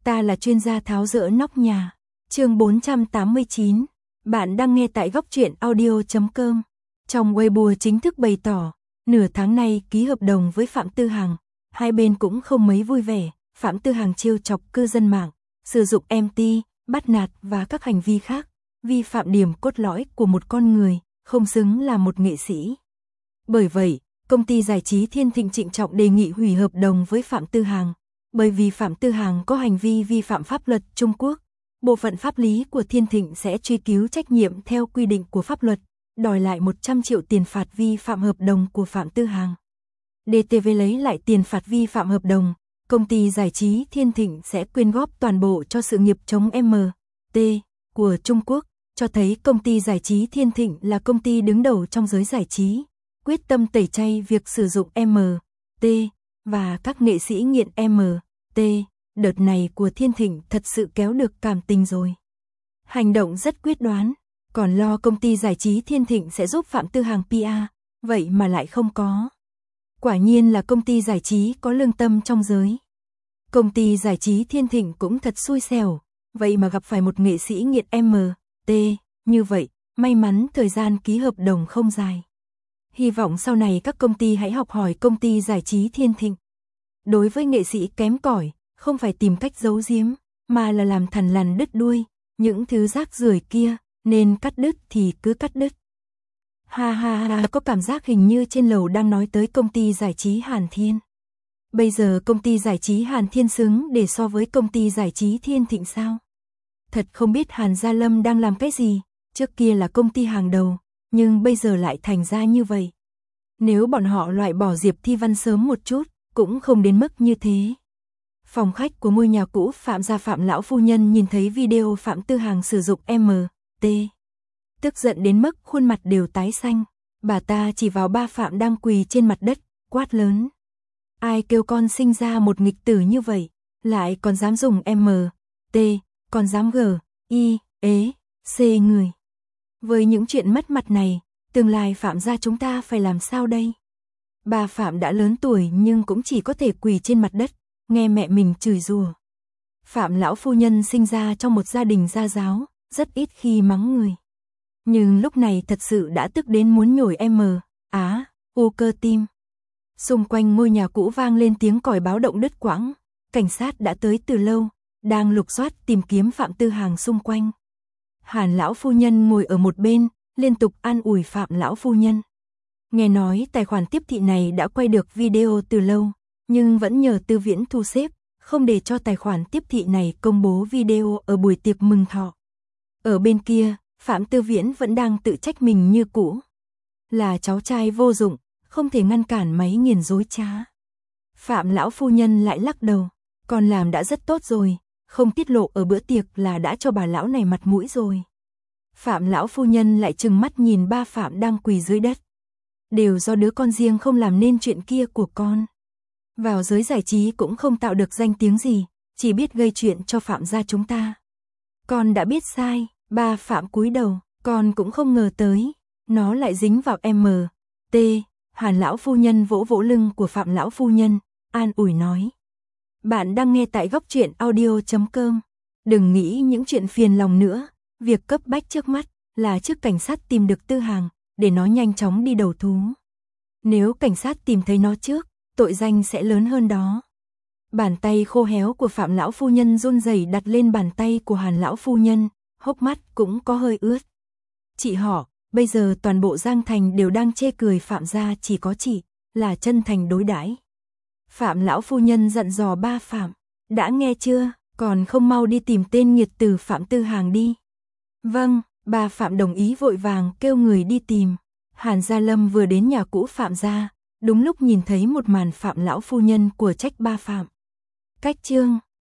Ta là chuyên gia tháo dỡ nóc nhà. Chương 489. Bạn đang nghe tại góc truyện audio.com. Trong Weibo chính thức bày tỏ, nửa tháng nay ký hợp đồng với Phạm Tư Hằng, hai bên cũng không mấy vui vẻ. Phạm Tư Hằng trêu chọc cư dân mạng, sử dụng MT, bắt nạt và các hành vi khác, vi phạm điểm cốt lõi của một con người, không xứng là một nghệ sĩ. Bởi vậy, công ty giải trí Thiên Thịnh trịnh trọng đề nghị hủy hợp đồng với Phạm Tư Hằng, bởi vì Phạm Tư Hằng có hành vi vi phạm pháp luật Trung Quốc. Bộ phận pháp lý của Thiên Thịnh sẽ truy cứu trách nhiệm theo quy định của pháp luật, đòi lại 100 triệu tiền phạt vi phạm hợp đồng của Phạm Tư Hằng. DTV lấy lại tiền phạt vi phạm hợp đồng, công ty giải trí Thiên Thịnh sẽ quyên góp toàn bộ cho sự nghiệp chống MT của Trung Quốc, cho thấy công ty giải trí Thiên Thịnh là công ty đứng đầu trong giới giải trí, quyết tâm tẩy chay việc sử dụng MT và các nghệ sĩ nghiện MT. Đợt này của Thiên Thịnh thật sự kéo được cảm tình rồi. Hành động rất quyết đoán, còn lo công ty giải trí Thiên Thịnh sẽ giúp Phạm Tư Hằng PR, vậy mà lại không có. Quả nhiên là công ty giải trí có lương tâm trong giới. Công ty giải trí Thiên Thịnh cũng thật xui xẻo, vậy mà gặp phải một nghệ sĩ nghiện MT, như vậy, may mắn thời gian ký hợp đồng không dài. Hy vọng sau này các công ty hãy học hỏi công ty giải trí Thiên Thịnh. Đối với nghệ sĩ kém cỏi, không phải tìm cách giấu giếm, mà là làm thằn lằn đứt đuôi, những thứ rác rưởi kia, nên cắt đứt thì cứ cắt đứt. Ha ha ha, có cảm giác hình như trên lầu đang nói tới công ty giải trí Hàn Thiên. Bây giờ công ty giải trí Hàn Thiên xứng để so với công ty giải trí Thiên Thịnh sao? Thật không biết Hàn Gia Lâm đang làm cái gì, trước kia là công ty hàng đầu, nhưng bây giờ lại thành ra như vậy. Nếu bọn họ loại bỏ Diệp Thi Văn sớm một chút, cũng không đến mức như thế. Phòng khách của ngôi nhà cũ Phạm gia Phạm lão phu nhân nhìn thấy video Phạm Tư Hằng sử dụng MT, tức giận đến mức khuôn mặt đều tái xanh. Bà ta chỉ vào ba Phạm đang quỳ trên mặt đất, quát lớn. Ai kêu con sinh ra một nghịch tử như vậy, lại còn dám dùng MT, còn dám C người. Với những chuyện mất mặt này, tương lai Phạm gia chúng ta phải làm sao đây? Bà Phạm đã lớn tuổi nhưng cũng chỉ có thể quỳ trên mặt đất, nghe mẹ mình chửi rủa. Phạm lão phu nhân sinh ra trong một gia đình gia giáo, rất ít khi mắng người. Nhưng lúc này thật sự đã tức đến muốn nhồi cơ tim. Xung quanh ngôi nhà cũ vang lên tiếng còi báo động đứt quãng, cảnh sát đã tới từ lâu, đang lục soát tìm kiếm Phạm Tư Hằng xung quanh. Hàn lão phu nhân ngồi ở một bên, liên tục an ủi Phạm lão phu nhân. Nghe nói tài khoản tiếp thị này đã quay được video từ lâu, nhưng vẫn nhờ Tư Viễn thu xếp, không để cho tài khoản tiếp thị này công bố video ở buổi tiệc mừng thọ. Ở bên kia, Phạm Tư Viễn vẫn đang tự trách mình như cũ. Là cháu trai vô dụng, không thể ngăn cản máy nghiền dối trá. Phạm lão phu nhân lại lắc đầu, con làm đã rất tốt rồi, không tiết lộ ở bữa tiệc là đã cho bà lão này mặt mũi rồi. Phạm lão phu nhân lại trừng mắt nhìn ba Phạm đang quỳ dưới đất. Đều do đứa con riêng không làm nên chuyện kia của con. Vào giới giải trí cũng không tạo được danh tiếng gì, chỉ biết gây chuyện cho Phạm gia chúng ta. Con đã biết sai, ba Phạm cúi đầu, con cũng không ngờ tới, nó lại dính vào MT. Hàn lão phu nhân vỗ vỗ lưng của Phạm lão phu nhân, an ủi nói. Bạn đang nghe tại góc truyện audio.com. Đừng nghĩ những chuyện phiền lòng nữa, việc cấp bách trước mắt là trước cảnh sát tìm được Tư Hằng, để nó nhanh chóng đi đầu thú. Nếu cảnh sát tìm thấy nó trước, tội danh sẽ lớn hơn đó. Bàn tay khô héo của Phạm lão phu nhân run rẩy đặt lên bàn tay của Hàn lão phu nhân, hốc mắt cũng có hơi ướt. Chị họ, bây giờ toàn bộ Giang Thành đều đang chê cười Phạm gia, chỉ có chị là chân thành đối đãi. Phạm lão phu nhân dặn dò ba Phạm, đã nghe chưa, còn không mau đi tìm tên nghiệt tử Phạm Tư Hằng đi. Vâng, ba Phạm đồng ý vội vàng kêu người đi tìm. Hàn Gia Lâm vừa đến nhà cũ Phạm gia, đúng lúc nhìn thấy một màn Phạm lão phu nhân của trách ba Phạm. Cách chương